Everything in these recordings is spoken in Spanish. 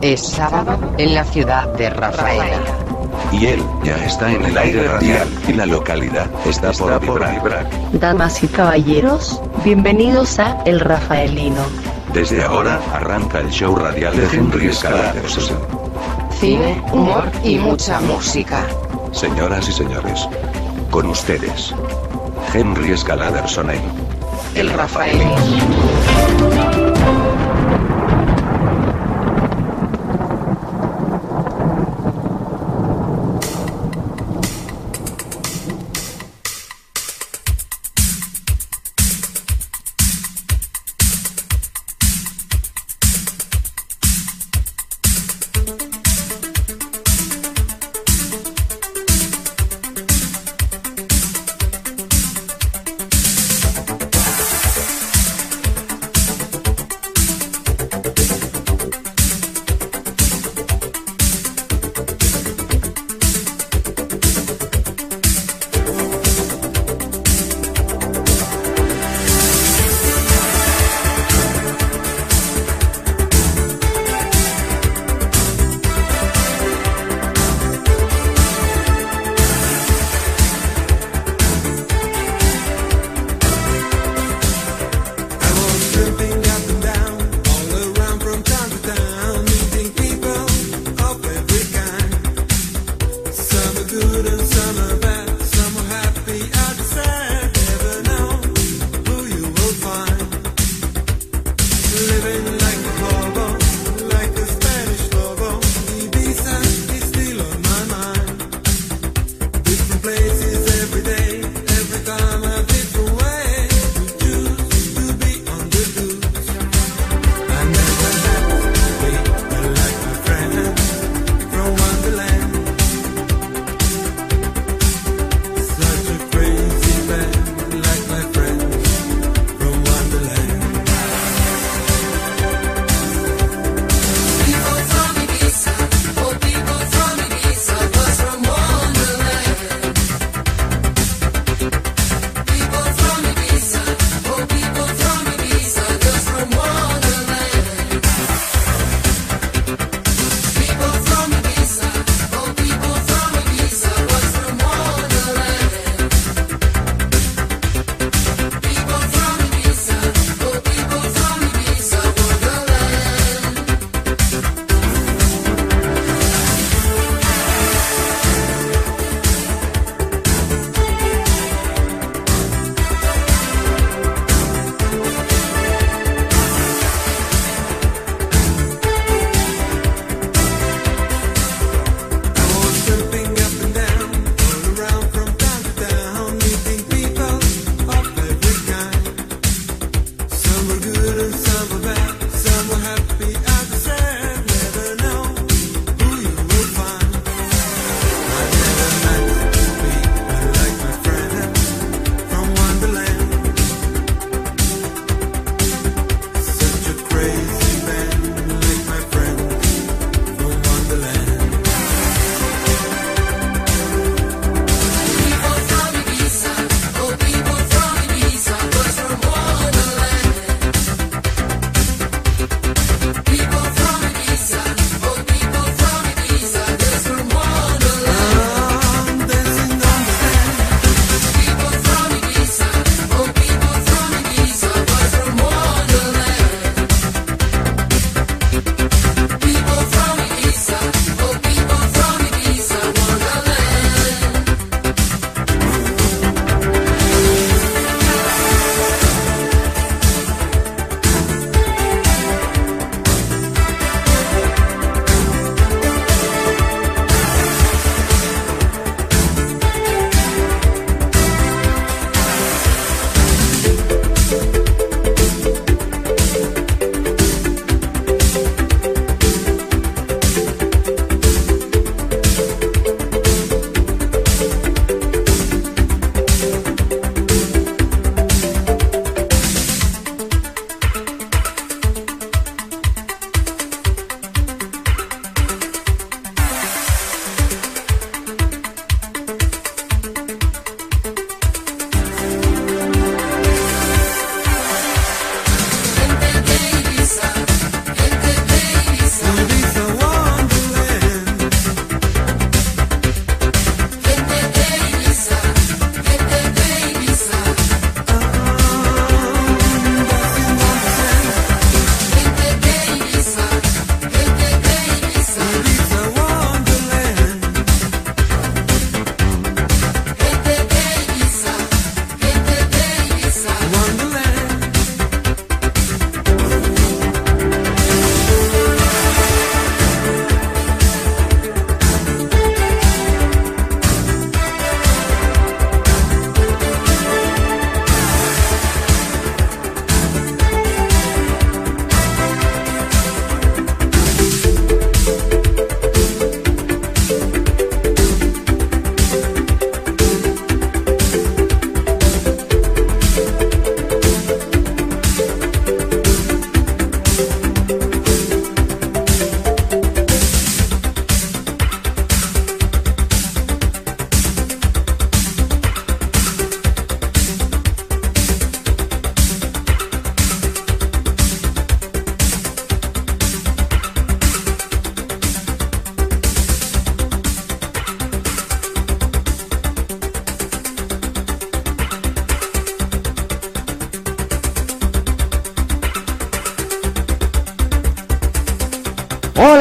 Es sábado, en la ciudad de Rafaela. Y él ya está en el aire radial, y la localidad está por vibrar. Damas y caballeros, bienvenidos a El Rafaelino. Desde ahora arranca el show radial de Henry Escaladerson. Cine, humor y mucha música. Señoras y señores, con ustedes, Henry Escaladerson en El Rafaelino.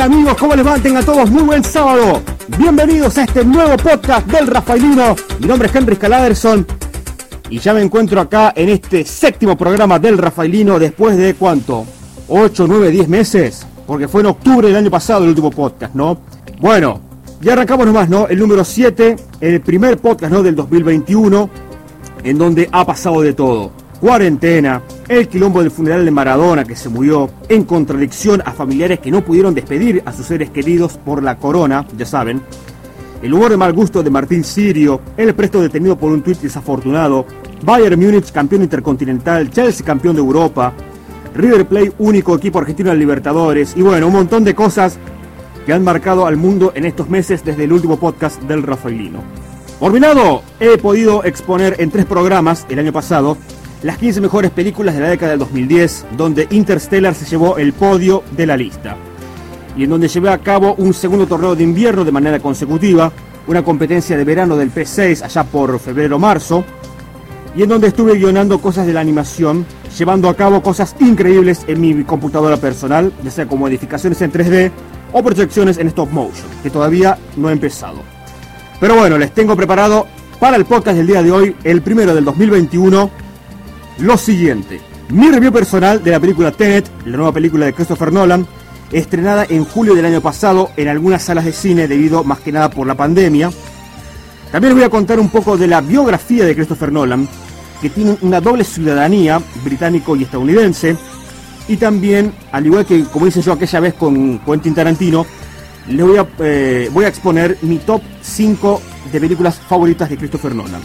amigos? ¿Cómo les va? Tengan todos muy buen sábado. Bienvenidos a este nuevo podcast del Rafaelino. Mi nombre es Henry Scaladerson y ya me encuentro acá en este séptimo programa del Rafaelino después de ¿cuánto? 8, 9, 10 meses, porque fue en octubre del año pasado el último podcast, ¿no? Bueno, ya arrancamos nomás, ¿no? El número 7, el primer podcast, ¿no? Del 2021, en donde ha pasado de todo. Cuarentena, el quilombo del funeral de Maradona que se murió, en contradicción a familiares que no pudieron despedir a sus seres queridos por la corona, ya saben. El humor de mal gusto de Martín Sirio, el presto detenido por un tuit desafortunado, Bayern Múnich campeón intercontinental, Chelsea campeón de Europa, River Plate único equipo argentino en Libertadores, y bueno, un montón de cosas que han marcado al mundo en estos meses desde el último podcast del Rafaelino. Por mi lado, he podido exponer en 3 programas el año pasado las 15 mejores películas de la década del 2010, donde Interstellar se llevó el podio de la lista, y en donde llevé a cabo un segundo torneo de invierno de manera consecutiva, una competencia de verano del P6 allá por febrero-marzo, y en donde estuve guionando cosas de la animación, llevando a cabo cosas increíbles en mi computadora personal, ya sea como edificaciones en 3D o proyecciones en stop motion, que todavía no he empezado. Pero bueno, les tengo preparado para el podcast del día de hoy, el primero del 2021, lo siguiente: mi review personal de la película Tenet, la nueva película de Christopher Nolan, estrenada en julio del año pasado en algunas salas de cine debido más que nada por la pandemia. También les voy a contar un poco de la biografía de Christopher Nolan, que tiene una doble ciudadanía, británico y estadounidense, y también, al igual que como hice yo aquella vez con Quentin Tarantino, les voy a exponer mi top 5 de películas favoritas de Christopher Nolan.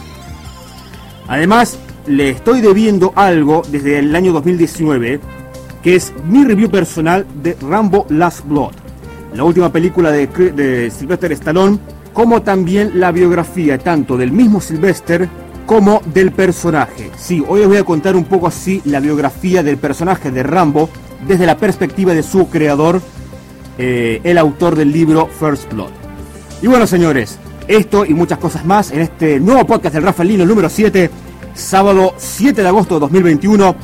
Además, le estoy debiendo algo desde el año 2019, que es mi review personal de Rambo Last Blood, la última película de Sylvester Stallone, como también la biografía tanto del mismo Sylvester como del personaje. Sí, hoy les voy a contar un poco así la biografía del personaje de Rambo desde la perspectiva de su creador, el autor del libro First Blood. Y bueno, señores, esto y muchas cosas más en este nuevo podcast del Rafaelino número 7, sábado 7 de agosto de 2021.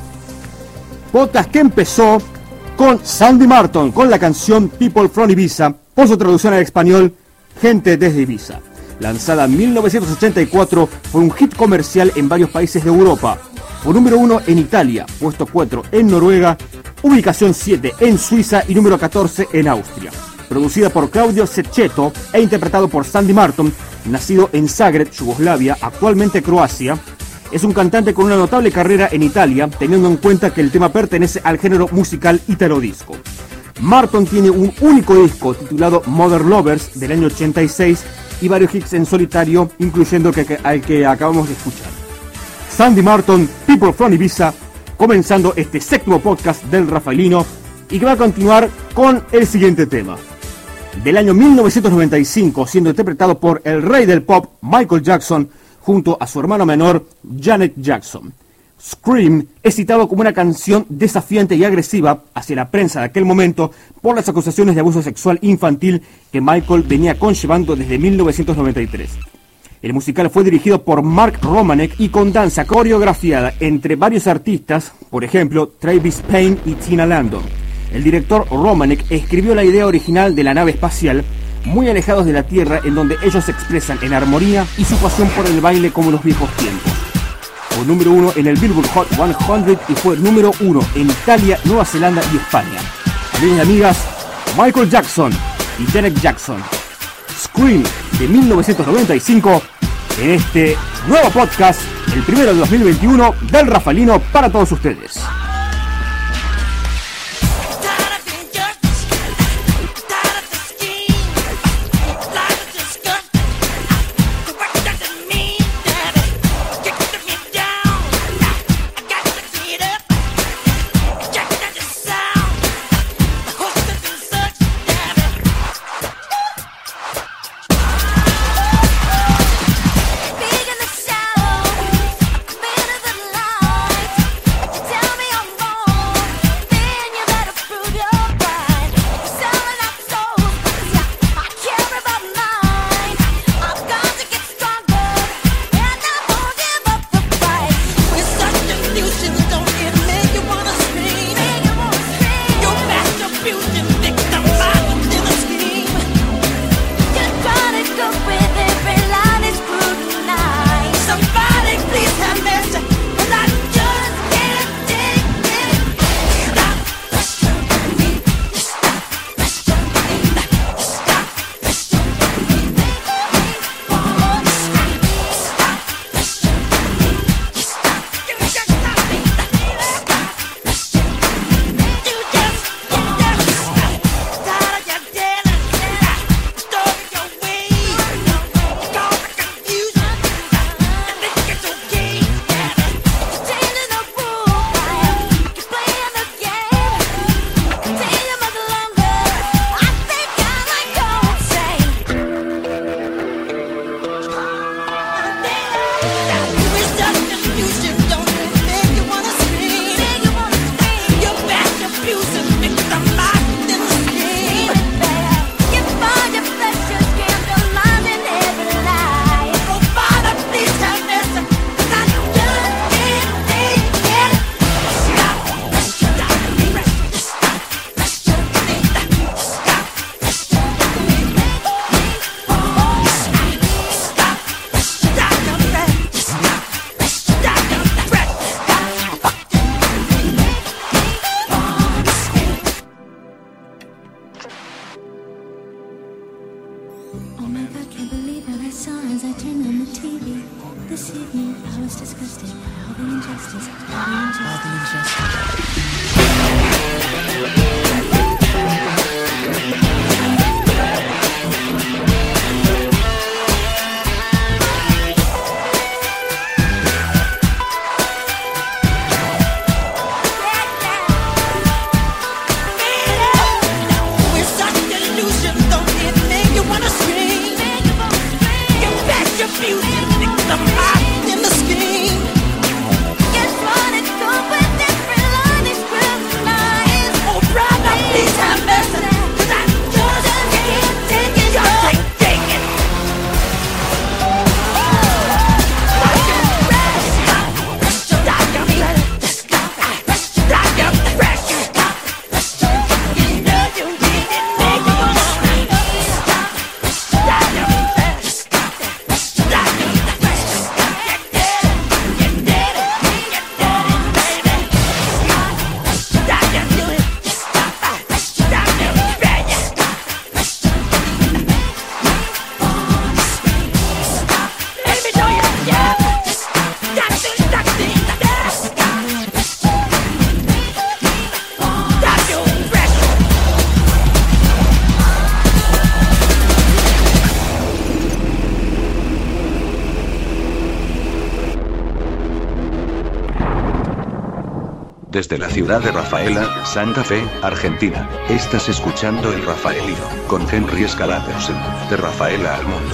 Podcast que empezó con Sandy Martin, con la canción People from Ibiza, por su traducción al español, Gente desde Ibiza. Lanzada en 1984, fue un hit comercial en varios países de Europa. Fue número 1 en Italia, puesto 4 en Noruega, ubicación 7 en Suiza y número 14 en Austria. Producida por Claudio Cecchetto e interpretado por Sandy Martin, nacido en Zagreb, Yugoslavia, actualmente Croacia. Es un cantante con una notable carrera en Italia, teniendo en cuenta que el tema pertenece al género musical itarodisco. Martin tiene un único disco titulado Mother Lovers del año 86 y varios hits en solitario, incluyendo al que acabamos de escuchar. Sandy Martin, People from Ibiza, comenzando este séptimo podcast del Rafaelino, y que va a continuar con el siguiente tema. Del año 1995, siendo interpretado por el rey del pop, Michael Jackson, junto a su hermano menor, Janet Jackson. Scream es citado como una canción desafiante y agresiva hacia la prensa de aquel momento por las acusaciones de abuso sexual infantil que Michael venía conllevando desde 1993. El musical fue dirigido por Mark Romanek y con danza coreografiada entre varios artistas, por ejemplo, Travis Payne y Tina Landon. El director Romanek escribió la idea original de la nave espacial, muy alejados de la Tierra, en donde ellos se expresan en armonía y su pasión por el baile como en los viejos tiempos. Fue número 1 en el Billboard Hot 100 y fue número 1 en Italia, Nueva Zelanda y España. Amigos y amigas, Michael Jackson y Janet Jackson. Scream de 1995 en este nuevo podcast, el primero de 2021 del Rafaelino para todos ustedes. Big in the shadows, a bit of the light. deceived me. I was disgusted by all the injustice, all the injustice. Desde la ciudad de Rafaela, Santa Fe, Argentina, estás escuchando El Rafaelino, con Henry Scalaterson, de Rafaela al mundo.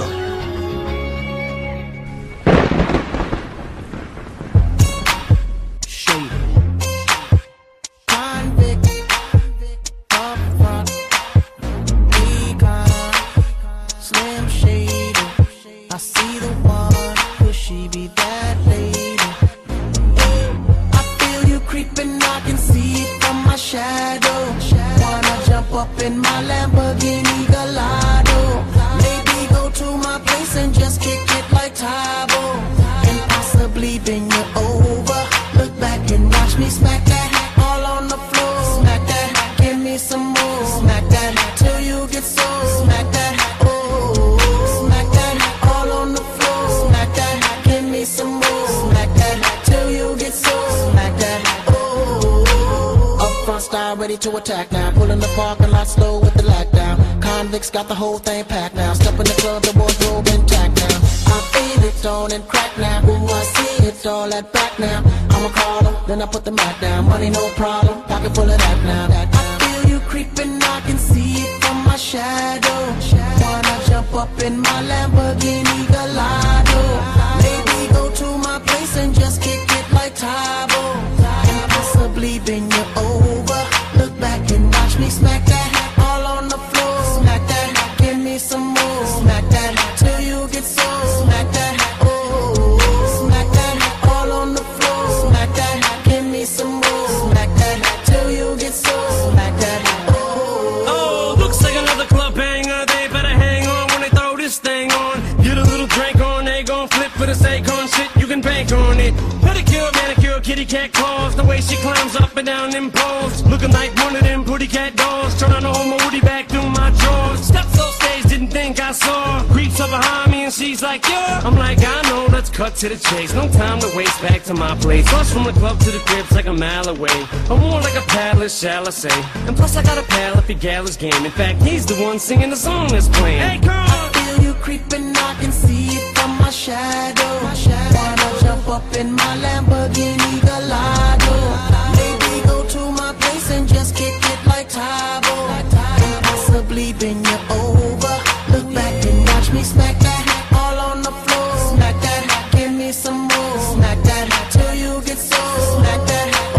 To attack now, pulling the parking lot slow with the lockdown. Convicts got the whole thing packed now. Step in the club, the boys robe intact now. I feel it on and crack now. Ooh, I see it's all that back now. I'ma call them, then I put the Mac down. Money no problem, pocket full of that now. I feel you creeping, I can see it from my shadow. Wanna jump up in my Lamborghini Gallardo? Maybe go to my place and just kick it like Tae Bo, and possibly bend you over. Look back and watch me smack that all on the floor. Smack that, give me some more. Smack that till you get so. Smack that, oh. Smack that all on the floor. Smack that, give me some more. Smack that till you get so. Smack that, oh. Oh, looks like another club banger. They better hang on when they throw this thing on. Get a little drink on, they gon' flip for the Akon shit. You can bank on it. Pedicure, manicure, kitty cat claws. The way she climbs up and down them poles, looking like one of them pretty cat dolls. Turn on the whole moody back through my drawers. Steps off stage, didn't think I saw. Creeps up behind me and she's like, yeah. I'm like, I know, let's cut to the chase. No time to waste, back to my place. Rush from the club to the crib's like a mile away. I'm more like a palace, shall I say. And plus I got a pal if your gal is game. In fact, he's the one singing the song that's playing. Hey, girl! I feel you creeping, I can see it from my shadow. Wanna jump up in my Lamborghini Gallardo? Maybe go to my place and just kick it like Tae Bo, and possibly bend you over. Look back and watch me smack that all on the floor. Smack that, give me some more. Smack that till you get so. Smack that,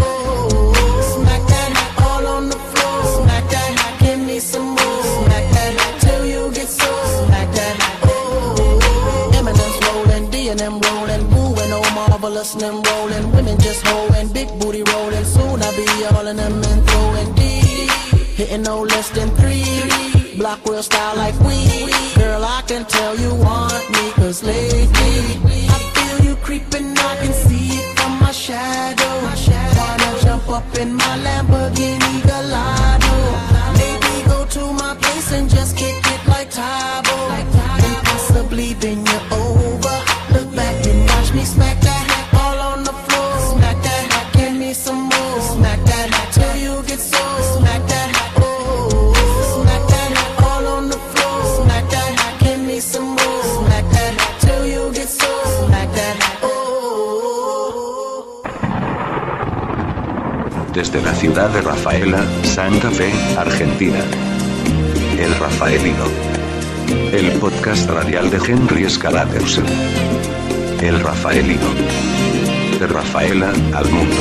oh. Smack that all on the floor. Smack that, give me some more. Smack that till you get so. Smack that, oh. Eminem's rolling, D&M rolling, wooing, oh marvelous, and them rolling. Women just holding, big booty rolling. Soon I'll be all in them and throwing D. Hitting no less than 3. Block real style like we. Girl, I can tell you want me, cause lately I feel you creeping, I can see it from my shadow. Wanna jump up in my Lamborghini Gallardo? Maybe go to my place and just kick it like Tae Bo, and possibly bend you over. Look back and watch me desde la ciudad de Rafaela, Santa Fe, Argentina. El Rafaelino. El podcast radial de Henry Scalatersen. El Rafaelino. De Rafaela al mundo.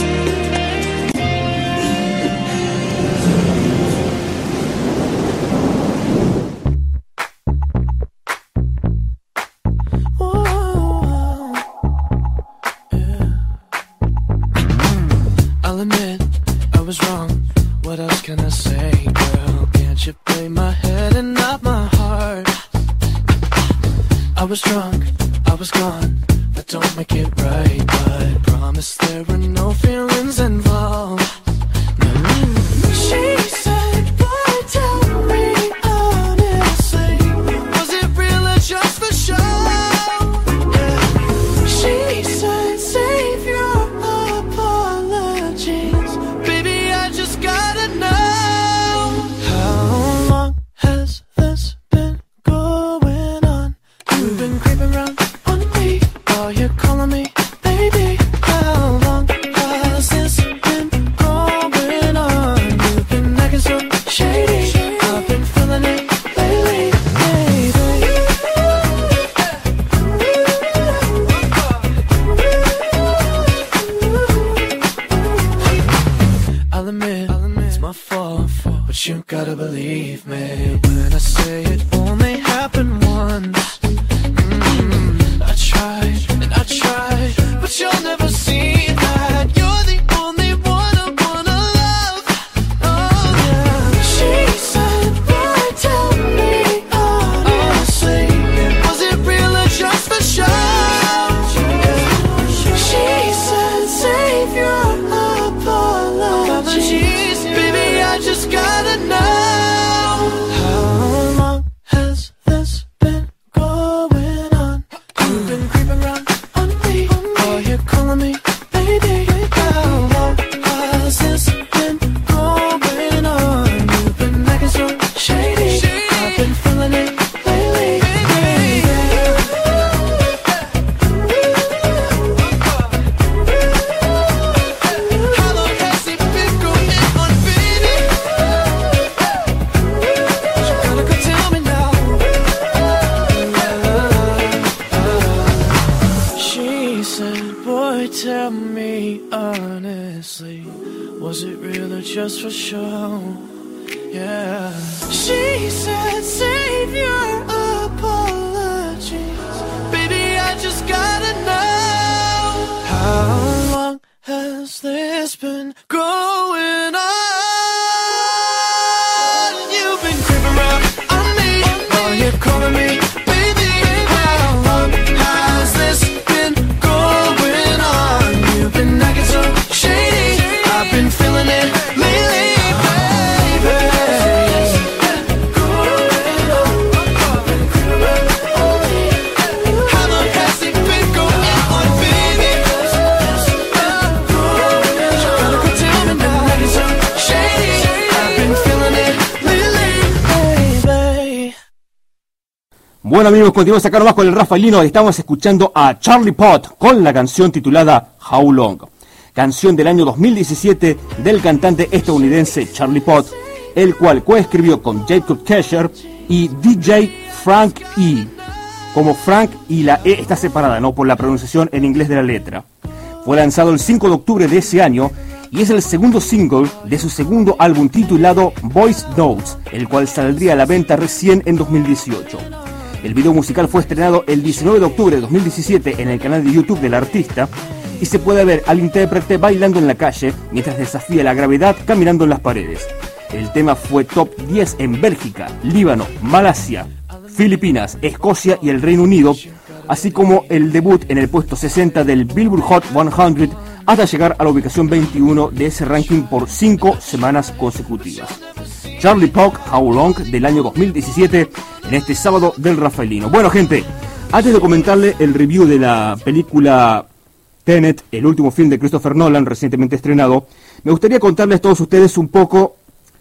Bueno amigos, continuamos acá nomás con el Rafaelino. Estamos escuchando a Charlie Puth con la canción titulada How Long, canción del año 2017 del cantante estadounidense Charlie Puth, el cual coescribió con Jacob Kesher y DJ Frank E. Como Frank y la E está separada, ¿no?, por la pronunciación en inglés de la letra. Fue lanzado el 5 de octubre de ese año y es el segundo single de su segundo álbum titulado Voice Notes, el cual saldría a la venta recién en 2018. El video musical fue estrenado el 19 de octubre de 2017 en el canal de YouTube del artista y se puede ver al intérprete bailando en la calle mientras desafía la gravedad caminando en las paredes. El tema fue top 10 en Bélgica, Líbano, Malasia, Filipinas, Escocia y el Reino Unido, así como el debut en el puesto 60 del Billboard Hot 100 hasta llegar a la ubicación 21 de ese ranking por 5 semanas consecutivas. Charlie Puth, How Long, del año 2017, en este sábado del Rafaelino. Bueno gente, antes de comentarle el review de la película Tenet, el último film de Christopher Nolan recientemente estrenado, me gustaría contarles a todos ustedes un poco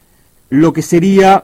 lo que sería,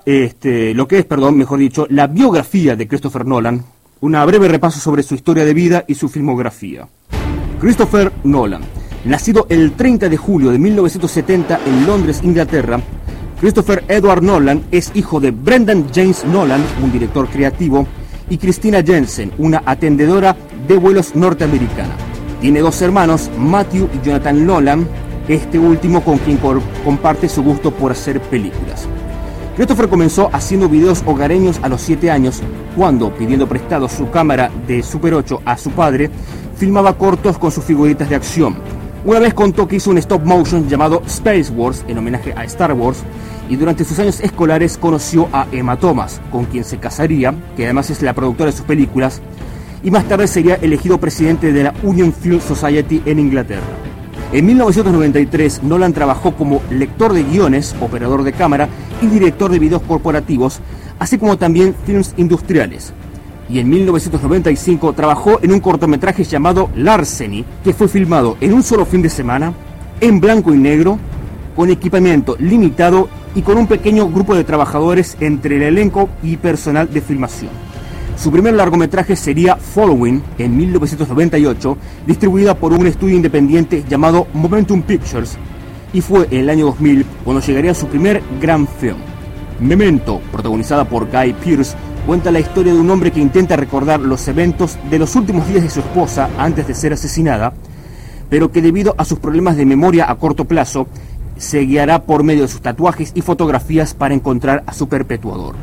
la biografía de Christopher Nolan, una breve repaso sobre su historia de vida y su filmografía. Christopher Nolan Nacido el 30 de julio de 1970 en Londres, Inglaterra, Christopher Edward Nolan es hijo de Brendan James Nolan, un director creativo, y Christina Jensen, una atendedora de vuelos norteamericana. Tiene dos hermanos, Matthew y Jonathan Nolan, este último con quien comparte su gusto por hacer películas. Christopher comenzó haciendo videos hogareños a los 7 años, cuando, pidiendo prestado su cámara de Super 8 a su padre, filmaba cortos con sus figuritas de acción. Una vez contó que hizo un stop motion llamado Space Wars, en homenaje a Star Wars, y durante sus años escolares conoció a Emma Thomas, con quien se casaría, que además es la productora de sus películas, y más tarde sería elegido presidente de la Union Film Society en Inglaterra. En 1993, Nolan trabajó como lector de guiones, operador de cámara y director de videos corporativos, así como también films industriales. Y en 1995 trabajó en un cortometraje llamado Larceny, que fue filmado en un solo fin de semana, en blanco y negro, con equipamiento limitado y con un pequeño grupo de trabajadores entre el elenco y personal de filmación. Su primer largometraje sería Following, en 1998, distribuida por un estudio independiente llamado Momentum Pictures, y fue en el año 2000 cuando llegaría su primer gran film. Memento, protagonizada por Guy Pearce, cuenta la historia de un hombre que intenta recordar los eventos de los últimos días de su esposa antes de ser asesinada, pero que debido a sus problemas de memoria a corto plazo, se guiará por medio de sus tatuajes y fotografías para encontrar a su perpetuador.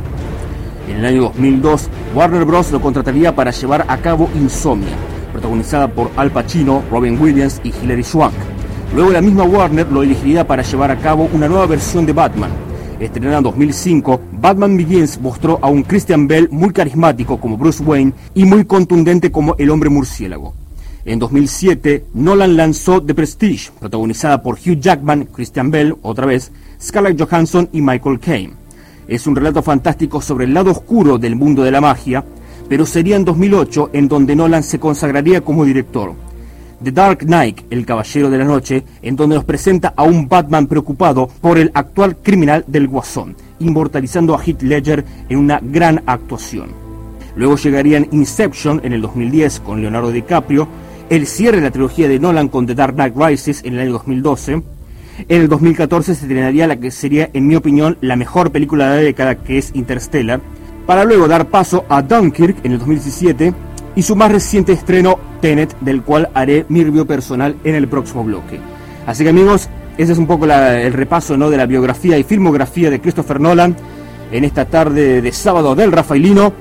En el año 2002, Warner Bros. Lo contrataría para llevar a cabo Insomnia, protagonizada por Al Pacino, Robin Williams y Hilary Swank. Luego la misma Warner lo elegiría para llevar a cabo una nueva versión de Batman. Estrenada en 2005, Batman Begins mostró a un Christian Bale muy carismático como Bruce Wayne y muy contundente como el Hombre Murciélago. En 2007, Nolan lanzó The Prestige, protagonizada por Hugh Jackman, Christian Bale, otra vez, Scarlett Johansson y Michael Caine. Es un relato fantástico sobre el lado oscuro del mundo de la magia, pero sería en 2008 en donde Nolan se consagraría como director. The Dark Knight, El Caballero de la Noche, en donde nos presenta a un Batman preocupado por el actual criminal del Guasón, inmortalizando a Heath Ledger en una gran actuación. Luego llegarían Inception en el 2010 con Leonardo DiCaprio, el cierre de la trilogía de Nolan con The Dark Knight Rises en el año 2012. En el 2014 se estrenaría la que sería, en mi opinión, la mejor película de la década, que es Interstellar, para luego dar paso a Dunkirk en el 2017 y su más reciente estreno, Tenet, del cual haré mi review personal en el próximo bloque. Así que amigos, ese es un poco el repaso, ¿no?, de la biografía y filmografía de Christopher Nolan en esta tarde de sábado del Rafaelino.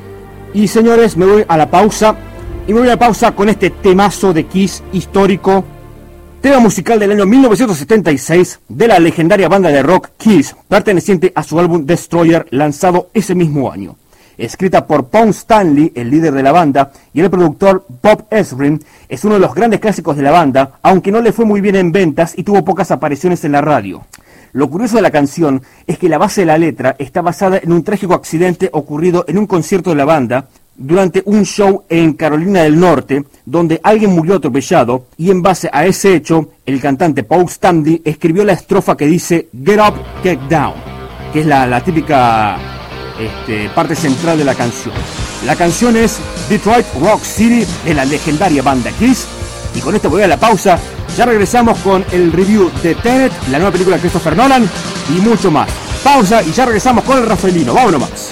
Y señores, me voy a la pausa. Y me voy a la pausa con este temazo de Kiss histórico, tema musical del año 1976 de la legendaria banda de rock Kiss, perteneciente a su álbum Destroyer, lanzado ese mismo año. Escrita por Paul Stanley, el líder de la banda, y el productor Bob Ezrin, es uno de los grandes clásicos de la banda, aunque no le fue muy bien en ventas y tuvo pocas apariciones en la radio. Lo curioso de la canción es que la base de la letra está basada en un trágico accidente ocurrido en un concierto de la banda durante un show en Carolina del Norte, donde alguien murió atropellado, y en base a ese hecho, el cantante Paul Stanley escribió la estrofa que dice "Get Up, Get Down", que es la típica parte central de la canción. La canción es Detroit Rock City de la legendaria banda Kiss, y con esto voy a la pausa. Ya regresamos con el review de Tenet, la nueva película de Christopher Nolan, y mucho más. Pausa y ya regresamos con el Rafaelino. Vámonos más.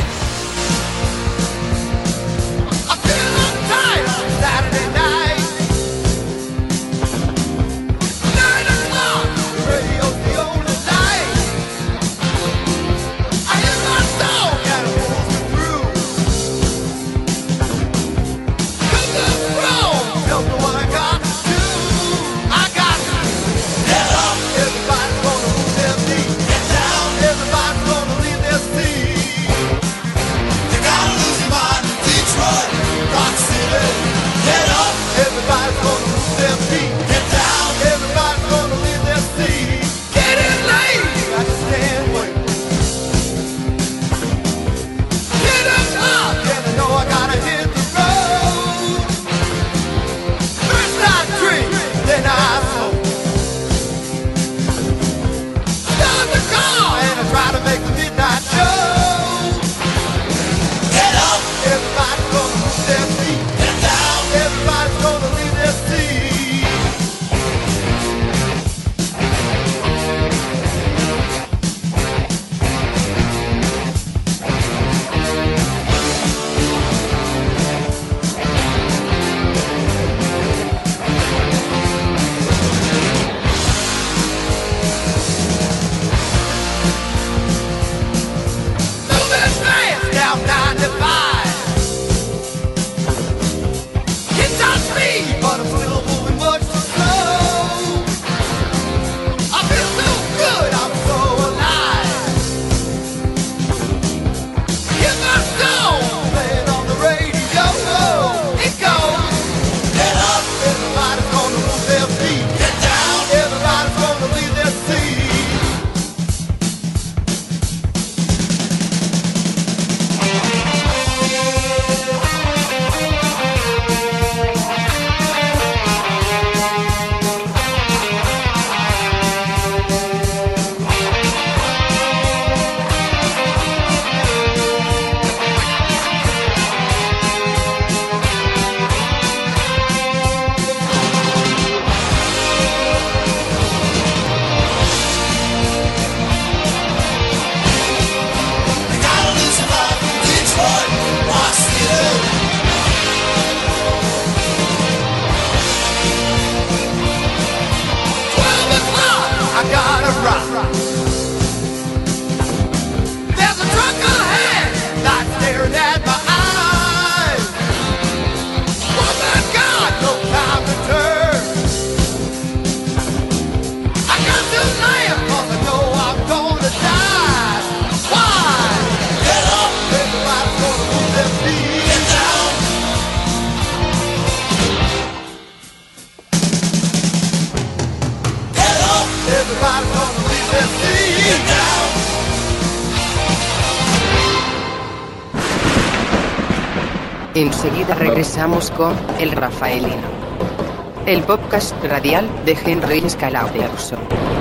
Enseguida regresamos con El Rafaelino, el podcast radial de Henry Scalabrson.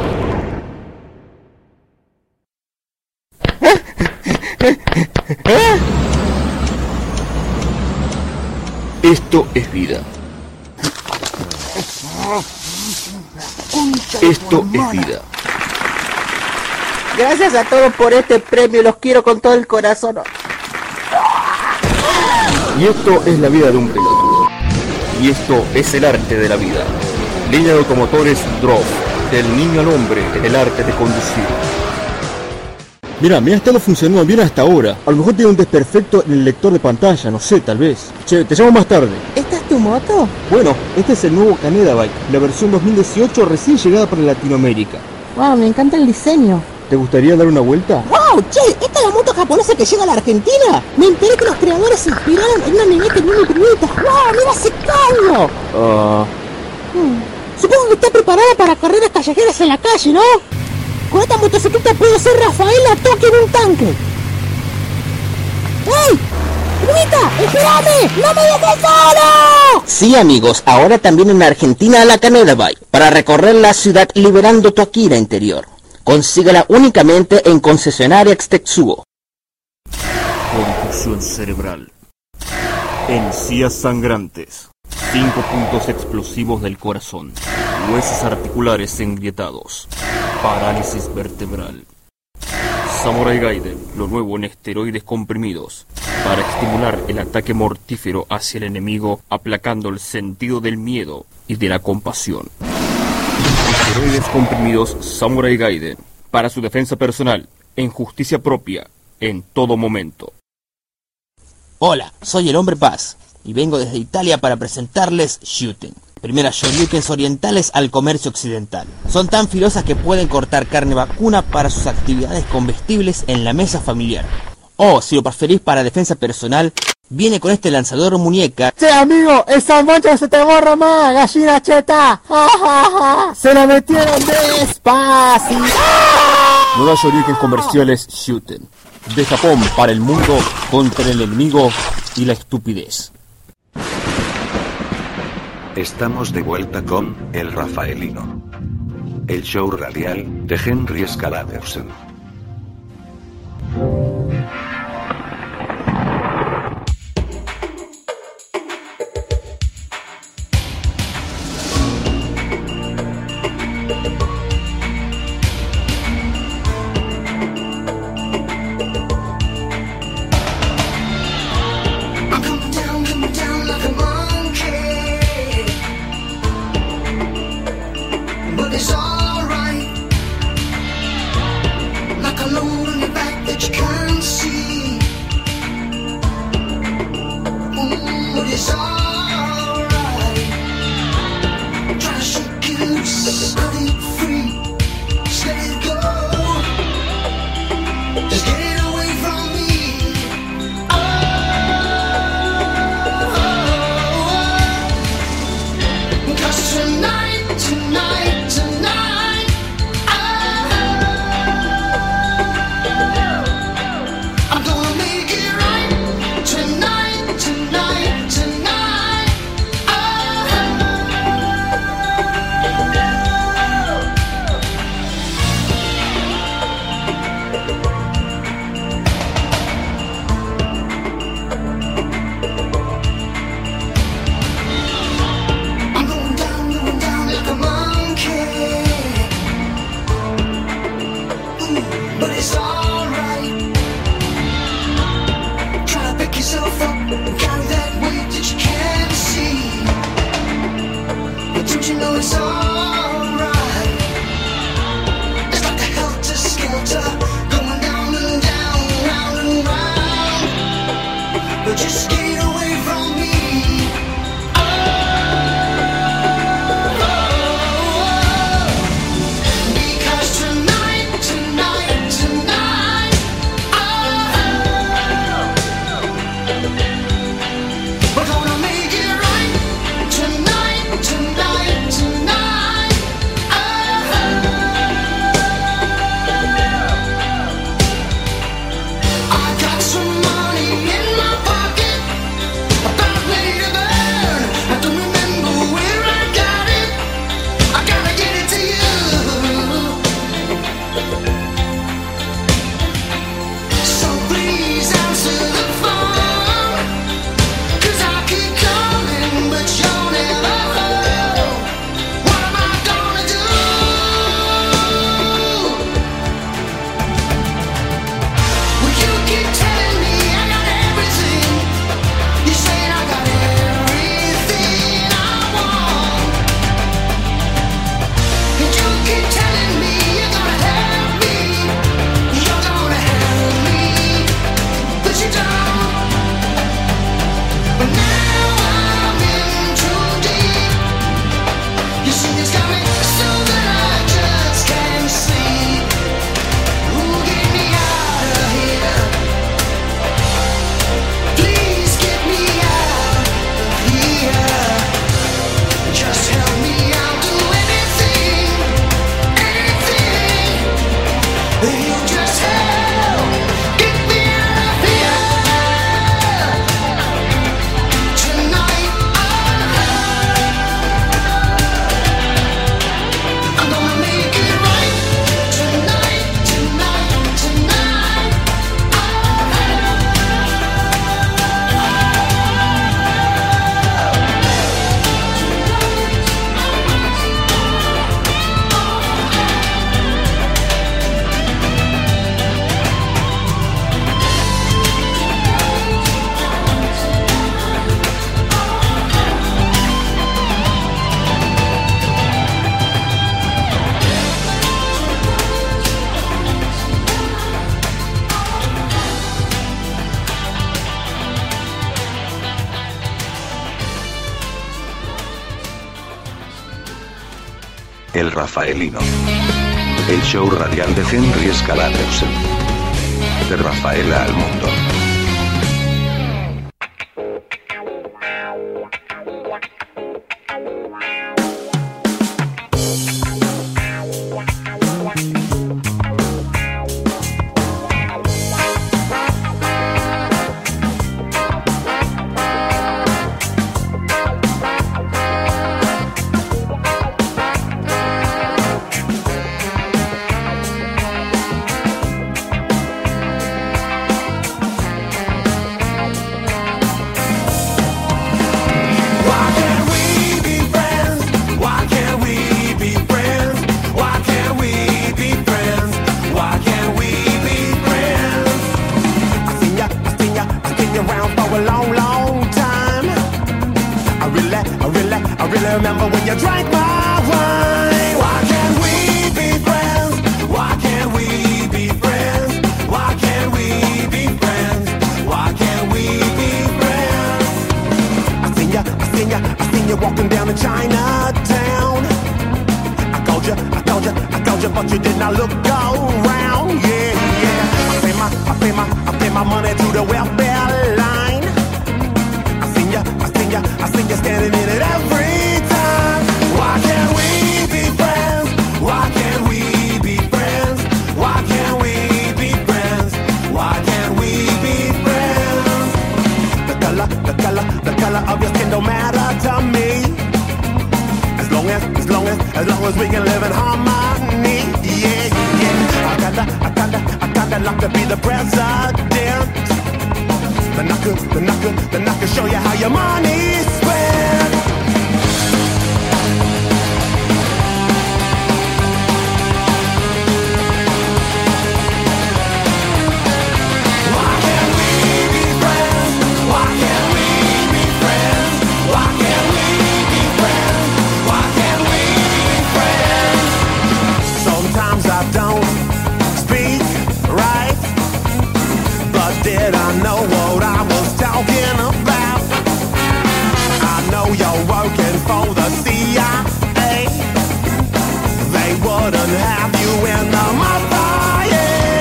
Esto es vida. Esto es vida. Gracias a todos por este premio, los quiero con todo el corazón. Y esto es la vida de un pelotudo. Y esto es el arte de la vida. Línea de automotores Drove, del niño al hombre, el arte de conducir. Mira, ha estado funcionando bien hasta ahora. A lo mejor tiene un desperfecto en el lector de pantalla, no sé, tal vez. Che, te llamo más tarde. ¿Esta es tu moto? Bueno, este es el nuevo Caneda Bike, la versión 2018 recién llegada para Latinoamérica. Wow, me encanta el diseño. ¿Te gustaría dar una vuelta? ¡Wow! Che, ¿esta es la moto japonesa que llega a la Argentina? Me enteré que los creadores se inspiraron en una negrita y una primita. ¡Wow! ¡Mira ese caño! Supongo que está preparada para carreras callejeras en la calle, ¿no? Con esta motocicleta puedo hacer Rafaela toque en un tanque. ¡Hey! ¡Primita! ¡Espérame! ¡No me dejes solo! Sí, amigos, ahora también en Argentina la Caneda Bike, para recorrer la ciudad liberando tu Akira interior. Consíguela únicamente en concesionaria Tetsuo. Contusión cerebral. Encías sangrantes. 5 puntos explosivos del corazón. Huesos articulares engrietados. Parálisis vertebral. Samurai Gaiden, lo nuevo en esteroides comprimidos, para estimular el ataque mortífero hacia el enemigo, aplacando el sentido del miedo y de la compasión. Esteroides comprimidos Samurai Gaiden, para su defensa personal, en justicia propia, en todo momento. Hola, soy el Hombre Paz, y vengo desde Italia para presentarles Shuten, primeras shoryukens orientales al comercio occidental. Son tan filosas que pueden cortar carne vacuna para sus actividades comestibles en la mesa familiar. O, si lo preferís para defensa personal, viene con este lanzador muñeca. ¡Che, amigo! ¡Esa mancha se te borra más, gallina cheta! ¡Ja, ja, ja! ¡Se la metieron despacio! Nuevas shoryukens comerciales Shuten, de Japón para el mundo, contra el enemigo y la estupidez. Estamos de vuelta con El Rafaelino, el show radial de Henry Scalabrson. El Rafaelino. El show radial de Henry Scalatersen. De Rafaela al mundo. Remember when you drank my wine? Why can't we be friends? Why can't we be friends? Why can't we be friends? Why can't we be friends? I seen you walking down to Chinatown. I called you, but you did not look around. Yeah, I pay my money to the welfare line. I seen you standing in it every time. Why can't we be friends? Why can't we be friends? Why can't we be friends? Why can't we be friends? The color of your skin don't matter to me. As long as we can live in harmony. Yeah. I kinda like to be the president. Then I could show you how your money's spent. Why can't we be friends? Why can't we be friends? Why can't we be friends? Why can't we be friends? Sometimes I don't speak right, but did I know what I was talking about? I know you're working for the CIA. They wouldn't have you in the mafia.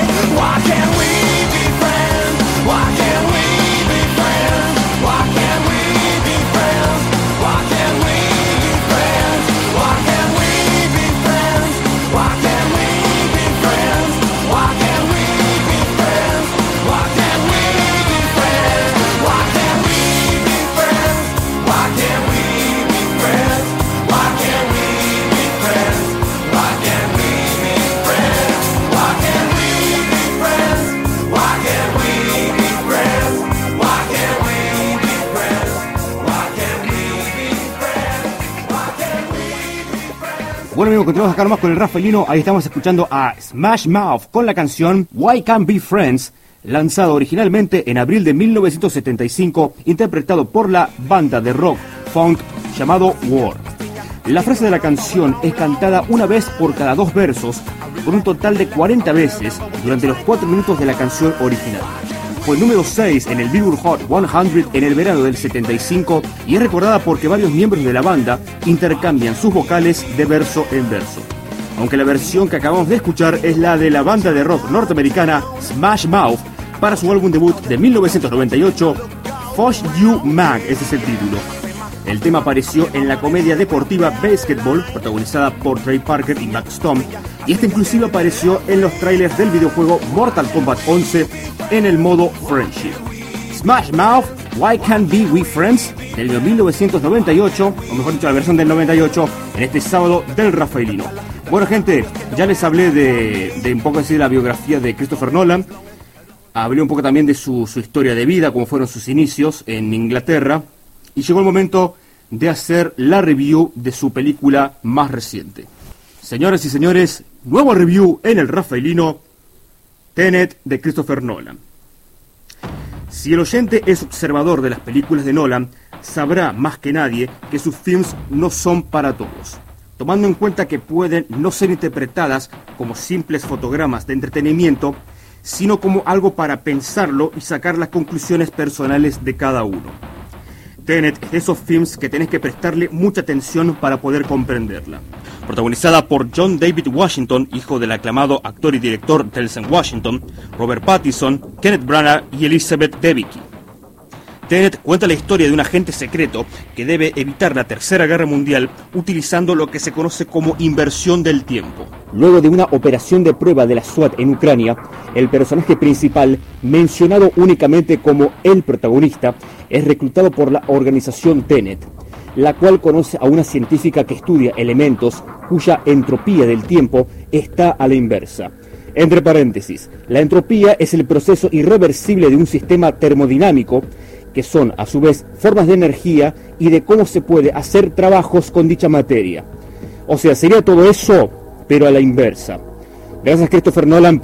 Why can't we be friends? Why can't we be friends? Why can't we be friends? Why can't we be friends? Why can't we be friends? Why can't we be friends? Why can't we be friends? Why can't we be friends? Why can't we be friends? Why can't we be friends? Why can't we be friends? Why can't we be friends? Why can't we be friends? Why can't we be friends? Why can't we be friends? Why can't we be friends? Why can't we be friends? Bueno amigos, continuamos acá nomás con el Rafaelino. Ahí estamos escuchando a Smash Mouth con la canción Why Can't Be Friends, lanzado originalmente en abril de 1975, interpretado por la banda de rock funk llamado War. La frase de la canción es cantada una vez por cada 2 versos, por un total de 40 veces durante los 4 minutos de la canción original. Fue el número 6 en el Billboard Hot 100 en el verano del 75 y es recordada porque varios miembros de la banda intercambian sus vocales de verso en verso. Aunque la versión que acabamos de escuchar es la de la banda de rock norteamericana Smash Mouth para su álbum debut de 1998, Fuck You Mag, ese es el título. El tema apareció en la comedia deportiva Basketball, protagonizada por Trey Parker y Max Stone, y este inclusive apareció en los trailers del videojuego Mortal Kombat 11 en el modo Friendship. Smash Mouth, Why Can't Be We Friends, del año 1998, o mejor dicho, la versión del 98, en este sábado del Rafaelino. Bueno gente, ya les hablé de un poco así de la biografía de Christopher Nolan, hablé un poco también de su historia de vida, cómo fueron sus inicios en Inglaterra, y llegó el momento de hacer la review de su película más reciente. Señoras y señores, nuevo review en el Rafaelino, Tenet de Christopher Nolan. Si el oyente es observador de las películas de Nolan, sabrá más que nadie que sus films no son para todos, tomando en cuenta que pueden no ser interpretadas como simples fotogramas de entretenimiento, sino como algo para pensarlo y sacar las conclusiones personales de cada uno. Tenet es de esos films que tenés que prestarle mucha atención para poder comprenderla. protagonizada por John David Washington, hijo del aclamado actor y director Denzel Washington, Robert Pattinson, Kenneth Branagh y Elizabeth Debicki. Tenet cuenta la historia de un agente secreto que debe evitar la Tercera Guerra Mundial utilizando lo que se conoce como inversión del tiempo. Luego de una operación de prueba de la SWAT en Ucrania, el personaje principal, mencionado únicamente como el protagonista, es reclutado por la organización Tenet, la cual conoce a una científica que estudia elementos cuya entropía del tiempo está a la inversa. Entre paréntesis, la entropía es el proceso irreversible de un sistema termodinámico, que son a su vez formas de energía y de cómo se puede hacer trabajos con dicha materia. O sea, sería todo eso, pero a la inversa. Gracias Christopher Nolan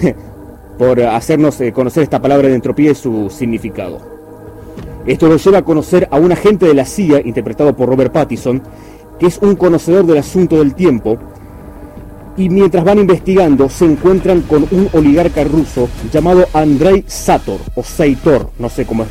por hacernos conocer esta palabra de entropía y su significado. Esto lo lleva a conocer a un agente de la CIA, interpretado por Robert Pattinson, que es un conocedor del asunto del tiempo, y mientras van investigando se encuentran con un oligarca ruso llamado Andrei Sator, o Saitor, no sé cómo es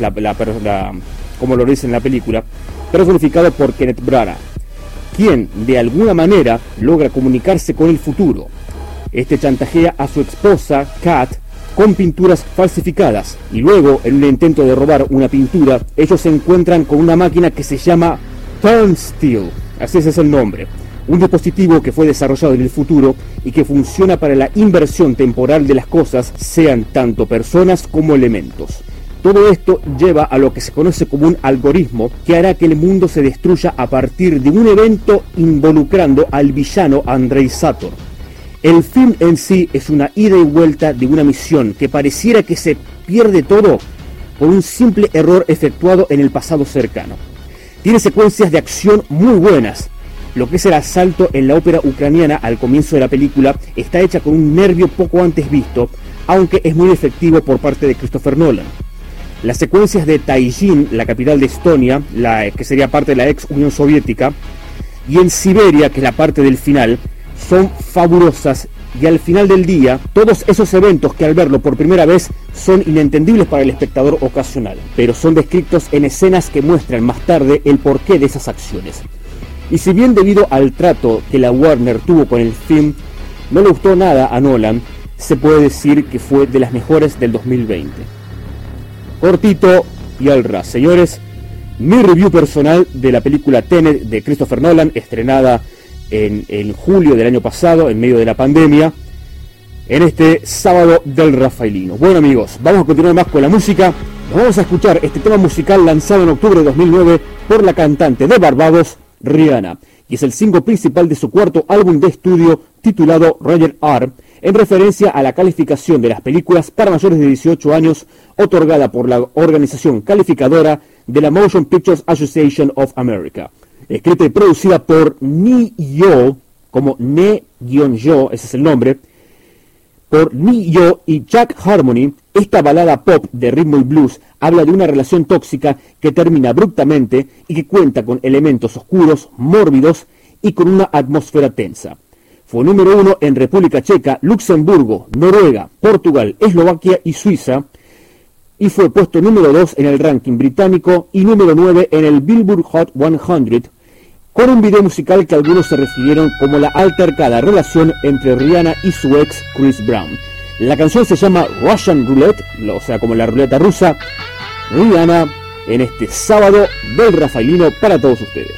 cómo lo dice en la película, personificado por Kenneth Branagh, quien de alguna manera logra comunicarse con el futuro. Este chantajea a su esposa, Kat, con pinturas falsificadas, y luego, en un intento de robar una pintura, ellos se encuentran con una máquina que se llama Turnstile, así es el nombre. Un dispositivo que fue desarrollado en el futuro y que funciona para la inversión temporal de las cosas, sean tanto personas como elementos. Todo esto lleva a lo que se conoce como un algoritmo que hará que el mundo se destruya a partir de un evento involucrando al villano Andrei Sator. El film en sí es una ida y vuelta de una misión que pareciera que se pierde todo por un simple error efectuado en el pasado cercano. Tiene secuencias de acción muy buenas. Lo que es el asalto en la ópera ucraniana al comienzo de la película está hecha con un nervio poco antes visto, aunque es muy efectivo por parte de Christopher Nolan. Las secuencias de Taiyín, la capital de Estonia, que sería parte de la ex Unión Soviética, y en Siberia, que es la parte del final, son fabulosas, y al final del día, todos esos eventos que al verlo por primera vez son inentendibles para el espectador ocasional, pero son descritos en escenas que muestran más tarde el porqué de esas acciones. Y si bien debido al trato que la Warner tuvo con el film, no le gustó nada a Nolan, se puede decir que fue de las mejores del 2020. Cortito y al ras, señores, mi review personal de la película Tenet de Christopher Nolan, estrenada en julio del año pasado, en medio de la pandemia, en este sábado del Rafaelino. Bueno amigos, vamos a continuar más con la música. Nos vamos a escuchar este tema musical lanzado en octubre de 2009 por la cantante de Barbados, Rihanna, y es el single principal de su cuarto álbum de estudio titulado Rated R, en referencia a la calificación de las películas para mayores de 18 años otorgada por la organización calificadora de la Motion Pictures Association of America. Escrita y producida por Ne-Yo, como Ne-Yo, ese es el nombre, por Ne-Yo y Jack Harmony, esta balada pop de ritmo y blues habla de una relación tóxica que termina abruptamente y que cuenta con elementos oscuros, mórbidos y con una atmósfera tensa. Fue número 1 en República Checa, Luxemburgo, Noruega, Portugal, Eslovaquia y Suiza, y fue puesto número 2 en el ranking británico y número 9 en el Billboard Hot 100, con un video musical que algunos se refirieron como la altercada relación entre Rihanna y su ex Chris Brown. La canción se llama Russian Roulette, o sea, como la ruleta rusa. Rihanna en este sábado del Rafaelino para todos ustedes.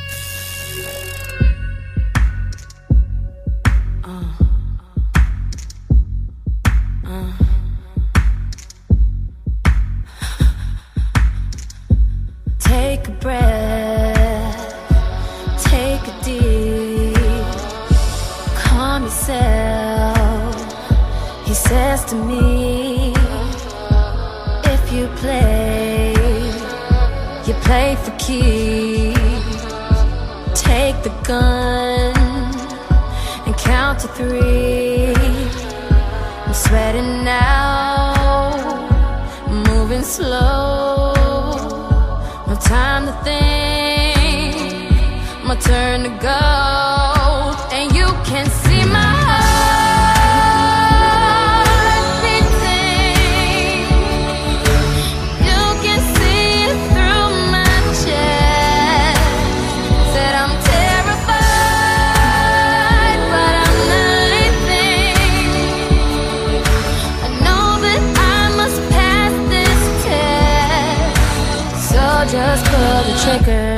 Take a breath, take a deep, calm yourself. He says to me, if you play for keeps. Take the gun and count to 3. I'm sweating now, moving slow. No time to think, my turn to go. And you can see my heart beating. You can see it through my chest. Said I'm terrified. the trigger.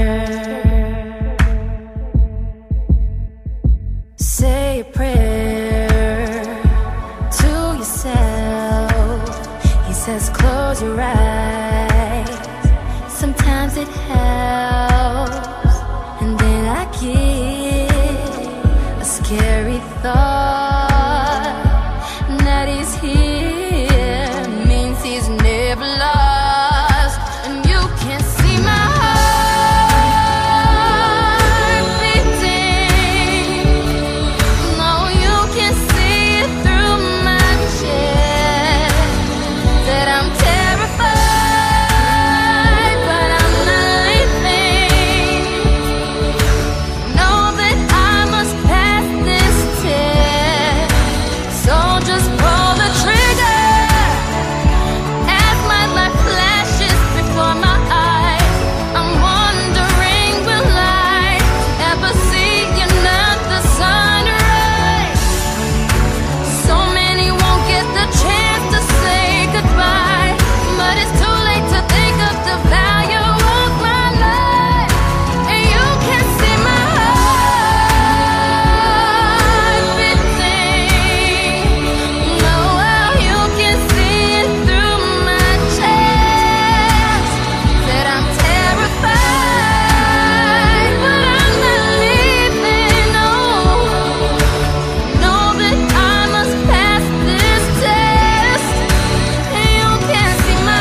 Say a prayer to yourself. He says close your eyes. Sometimes it helps. And then I get a scary thought that he's here means he's never lost. And you can see my heart beating. No, you can see it through my chest. That I'm terrified, but I'm not leaving. Know that I must pass this test. So just pull the trigger as my life flashes before my eyes. I'm wondering, will I ever see another sunrise? So many won't get the chance to say goodbye, but it's too late to think of the value of my life. And you can see my heart beating. Know how you can see it through my chest. That I'm terrified, but I'm not leaving. No, know that I must pass this test. And you can see my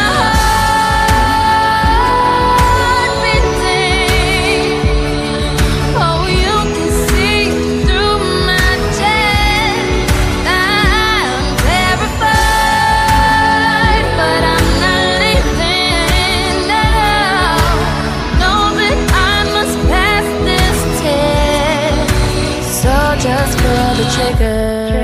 heart beating. Oh, you can see through my chest. I'm terrified, but I'm not leaving. No, know that I must pass this test. So just pull the trigger.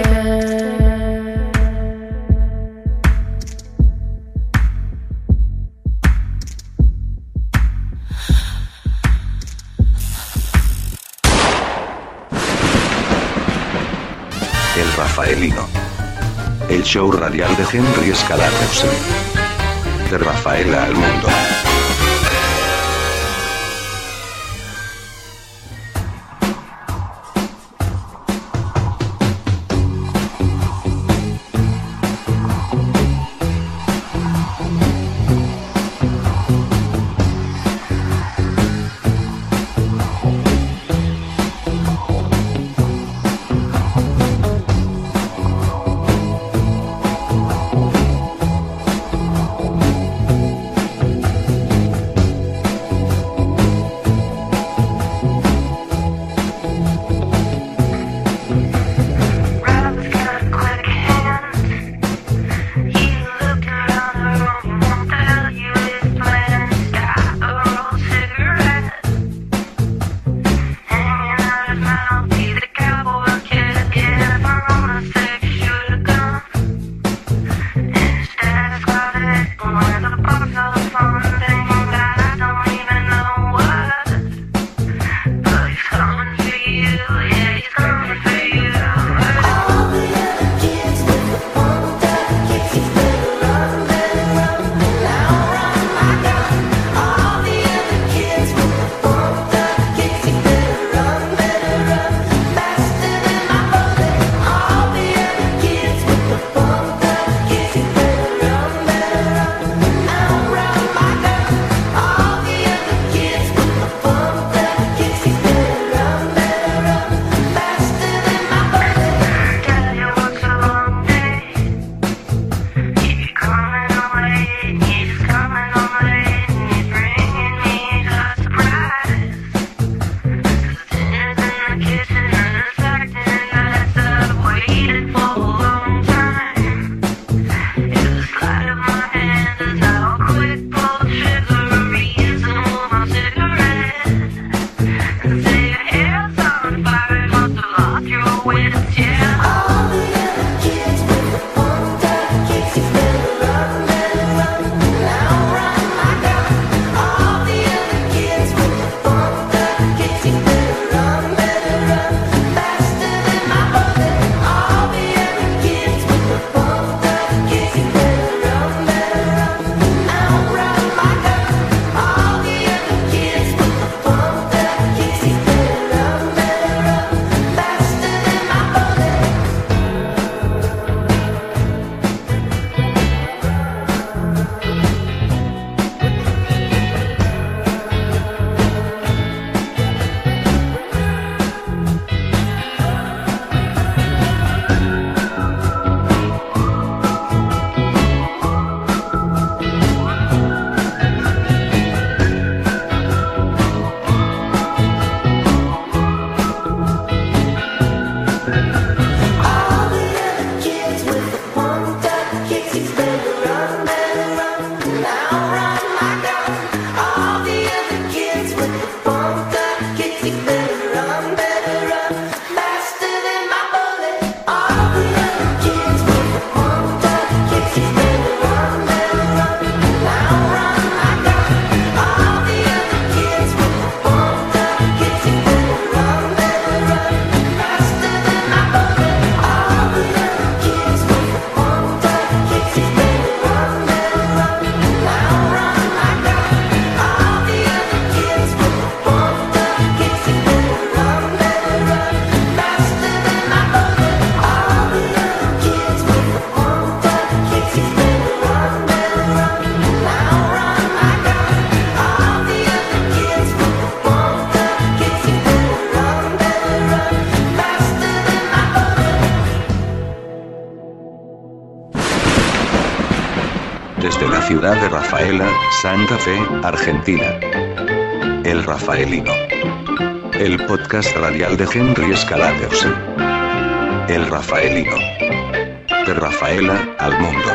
El Rafaelino. El show radial de Henry Scalatersen. De Rafaela al mundo. ciudad de Rafaela, Santa Fe, Argentina. El Rafaelino. El podcast radial de Henry Scalatersen. El Rafaelino. De Rafaela al mundo.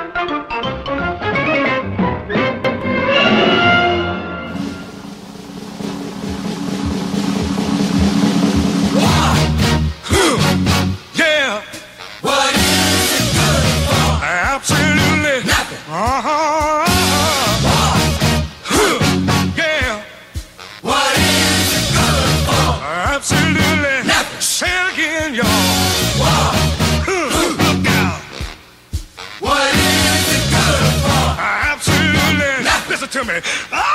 To me.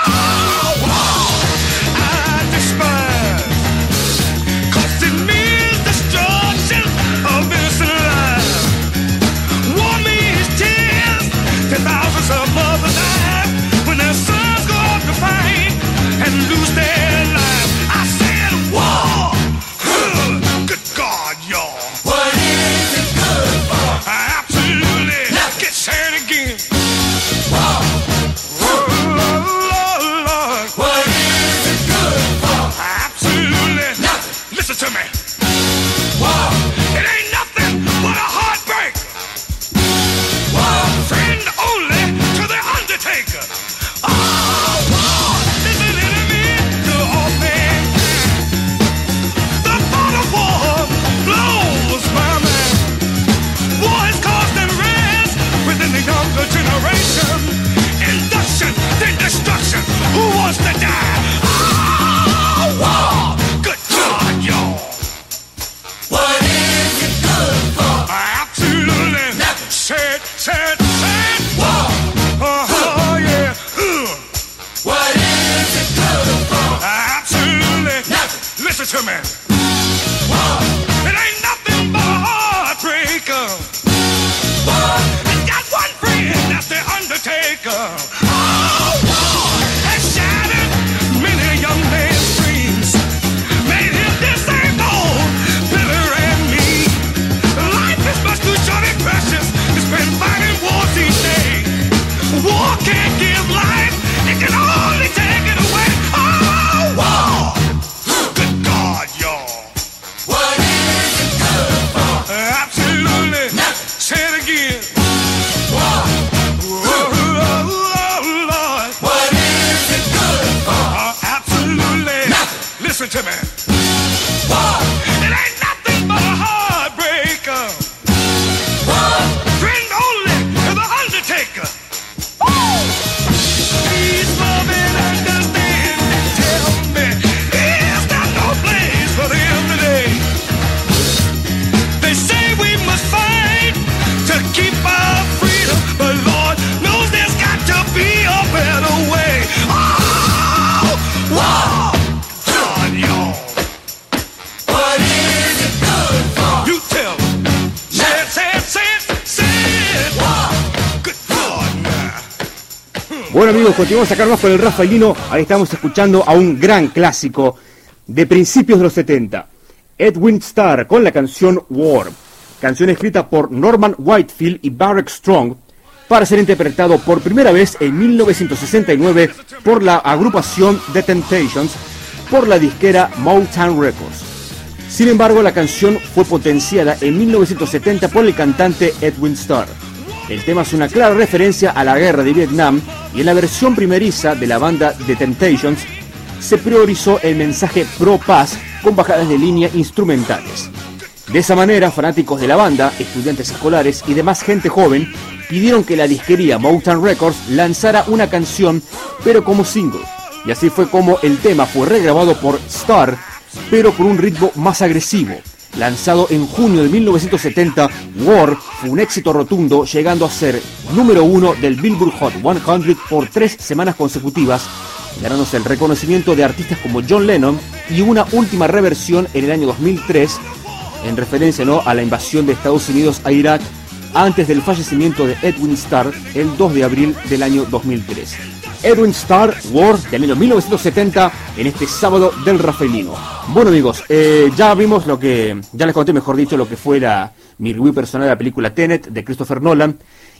I despise, 'cause it means destruction of this life. War means tears, 10,000s of mothers die when their sons go off to fight and lose their lives. I said war. Good God, y'all. What is it good for? Absolutely. Get sad again. War. To me. Wow. It ain't nothing but a heartbreak. Wow. Friend only to the undertaker. Oh, wow. This is enemy to all mankind. The thought of war blows my mind. War is causing rest within the younger generation. Induction, then destruction. Who wants to die? Oh, wow. Good God, y'all. What is it good for? Absolutely. Never. Said. Wow. Yeah. What is it good for? Absolutely. Never. Listen to me. Wow. It ain't nothing but a heartbreaker. Wow. It's got one friend, that's the undertaker. Oh, wow. Has shattered many young men's dreams. Made him disabled. Much too short and precious. It's been fighting wars each day. War can't give life. It can only take it away. Oh, war. Good God, y'all. What is it good for? Absolutely. Nothing. Say it again. War. Oh, Lord. What is it good for? Absolutely. Nothing. Listen to me. War. It ain't nothing but a heartbreaker. Friend only to the undertaker. Please love and understand and tell me, is there no place for them today? They say we must fight to keep our freedom, but Lord knows there's got to be a better way. Oh, wow, God, y'all. What is it good for? You tell me. Bueno amigos, continuamos acá más con el Rafaelino. Ahí estamos escuchando a un gran clásico de principios de los 70, Edwin Starr con la canción War, canción escrita por Norman Whitefield y Barrett Strong para ser interpretado por primera vez en 1969 por la agrupación The Temptations por la disquera Motown Records. Sin embargo, la canción fue potenciada en 1970 por el cantante Edwin Starr. El tema es una clara referencia a la guerra de Vietnam y en la versión primeriza de la banda The Temptations se priorizó el mensaje pro-paz con bajadas de línea instrumentales. De esa manera, fanáticos de la banda, estudiantes escolares y demás gente joven pidieron que la disquería Motown Records lanzara una canción, pero como single. Y así fue como el tema fue regrabado por Starr, pero con un ritmo más agresivo. Lanzado en junio de 1970, War fue un éxito rotundo, llegando a ser número 1 del Billboard Hot 100 por 3 semanas consecutivas, ganándose el reconocimiento de artistas como John Lennon y una última reversión en el año 2003, en referencia a la invasión de Estados Unidos a Irak antes del fallecimiento de Edwin Starr el 2 de abril del año 2003. Edwin Starr, War, del año 1970, en este sábado del Rafaelino. Bueno amigos, ya vimos ya les conté mejor dicho lo que fue mi review personal de la película Tenet de Christopher Nolan,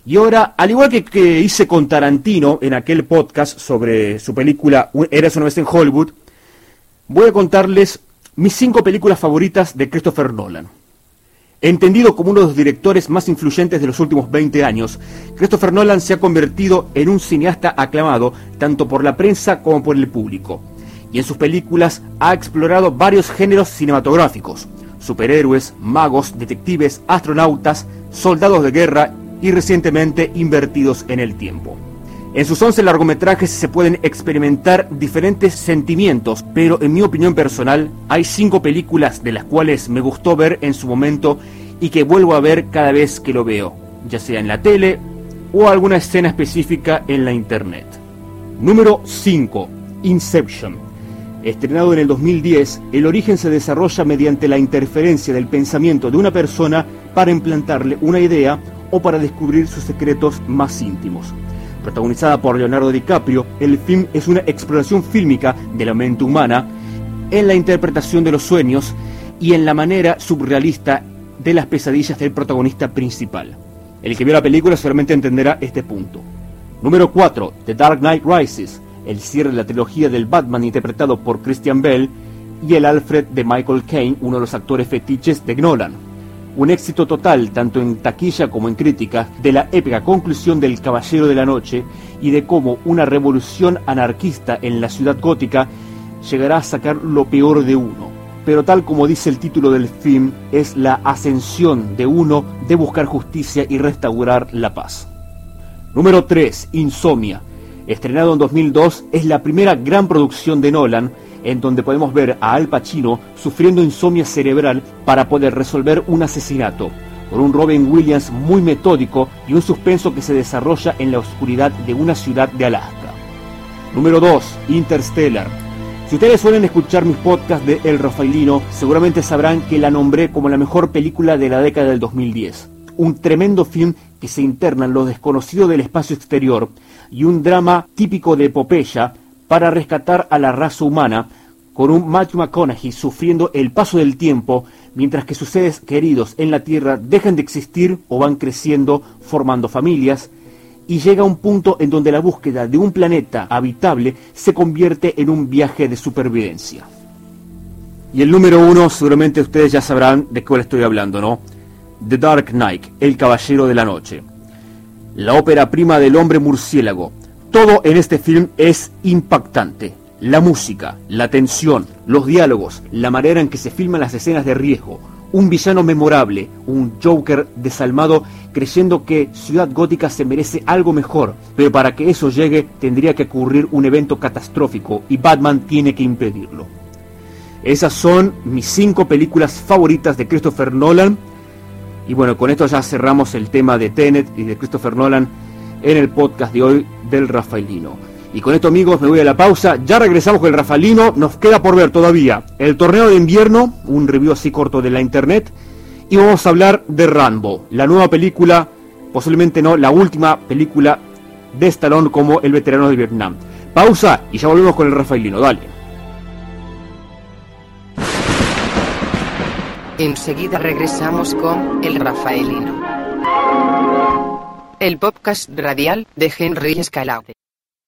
Y ahora, al igual que hice con Tarantino en aquel podcast sobre su película Érase una vez en Hollywood, voy a contarles mis 5 películas favoritas de Christopher Nolan. Entendido como uno de los directores más influyentes de los últimos 20 años, Christopher Nolan se ha convertido en un cineasta aclamado tanto por la prensa como por el público. Y en sus películas ha explorado varios géneros cinematográficos: superhéroes, magos, detectives, astronautas, soldados de guerra y recientemente invertidos en el tiempo. En sus 11 largometrajes se pueden experimentar diferentes sentimientos, pero en mi opinión personal hay 5 películas de las cuales me gustó ver en su momento y que vuelvo a ver cada vez que lo veo, ya sea en la tele o alguna escena específica en la internet. Número 5. Inception. Estrenado en el 2010, el origen se desarrolla mediante la interferencia del pensamiento de una persona para implantarle una idea o para descubrir sus secretos más íntimos. Protagonizada por Leonardo DiCaprio, el film es una exploración fílmica de la mente humana en la interpretación de los sueños y en la manera surrealista de las pesadillas del protagonista principal. El que vio la película seguramente entenderá este punto. Número 4. The Dark Knight Rises, el cierre de la trilogía del Batman interpretado por Christian Bale y el Alfred de Michael Caine, uno de los actores fetiches de Nolan. Un éxito total, tanto en taquilla como en crítica, de la épica conclusión del Caballero de la Noche y de cómo una revolución anarquista en la ciudad gótica llegará a sacar lo peor de uno. Pero tal como dice el título del film, es la ascensión de uno de buscar justicia y restaurar la paz. Número 3. Insomnia. Estrenado en 2002, es la primera gran producción de Nolan, en donde podemos ver a Al Pacino sufriendo insomnia cerebral para poder resolver un asesinato, con un Robin Williams muy metódico y un suspenso que se desarrolla en la oscuridad de una ciudad de Alaska. Número 2. Interstellar. Si ustedes suelen escuchar mis podcasts de El Rafaelino, seguramente sabrán que la nombré como la mejor película de la década del 2010. Un tremendo film que se interna en lo desconocido del espacio exterior y un drama típico de epopeya para rescatar a la raza humana, con un Matthew McConaughey sufriendo el paso del tiempo mientras que sus seres queridos en la Tierra dejan de existir o van creciendo, formando familias, y llega a un punto en donde la búsqueda de un planeta habitable se convierte en un viaje de supervivencia. Y el número 1, seguramente ustedes ya sabrán de cuál estoy hablando, ¿no? The Dark Knight, el Caballero de la Noche. La ópera prima del hombre murciélago. Todo en este film es impactante. La música, la tensión, los diálogos, la manera en que se filman las escenas de riesgo, un villano memorable, un Joker desalmado creyendo que Ciudad Gótica se merece algo mejor, pero para que eso llegue tendría que ocurrir un evento catastrófico y Batman tiene que impedirlo. Esas son mis 5 películas favoritas de Christopher Nolan. Y bueno, con esto ya cerramos el tema de Tenet y de Christopher Nolan en el podcast de hoy del Rafaelino. Y con esto, amigos, me voy a la pausa. Ya regresamos con el Rafaelino. Nos queda por ver todavía el torneo de invierno, un review así corto de la internet. Y vamos a hablar de Rambo, la nueva película, posiblemente no, la última película de Stallone como el veterano de Vietnam. Pausa y ya volvemos con el Rafaelino. Dale. Enseguida regresamos con El Rafaelino, el podcast radial de Henry Escalade.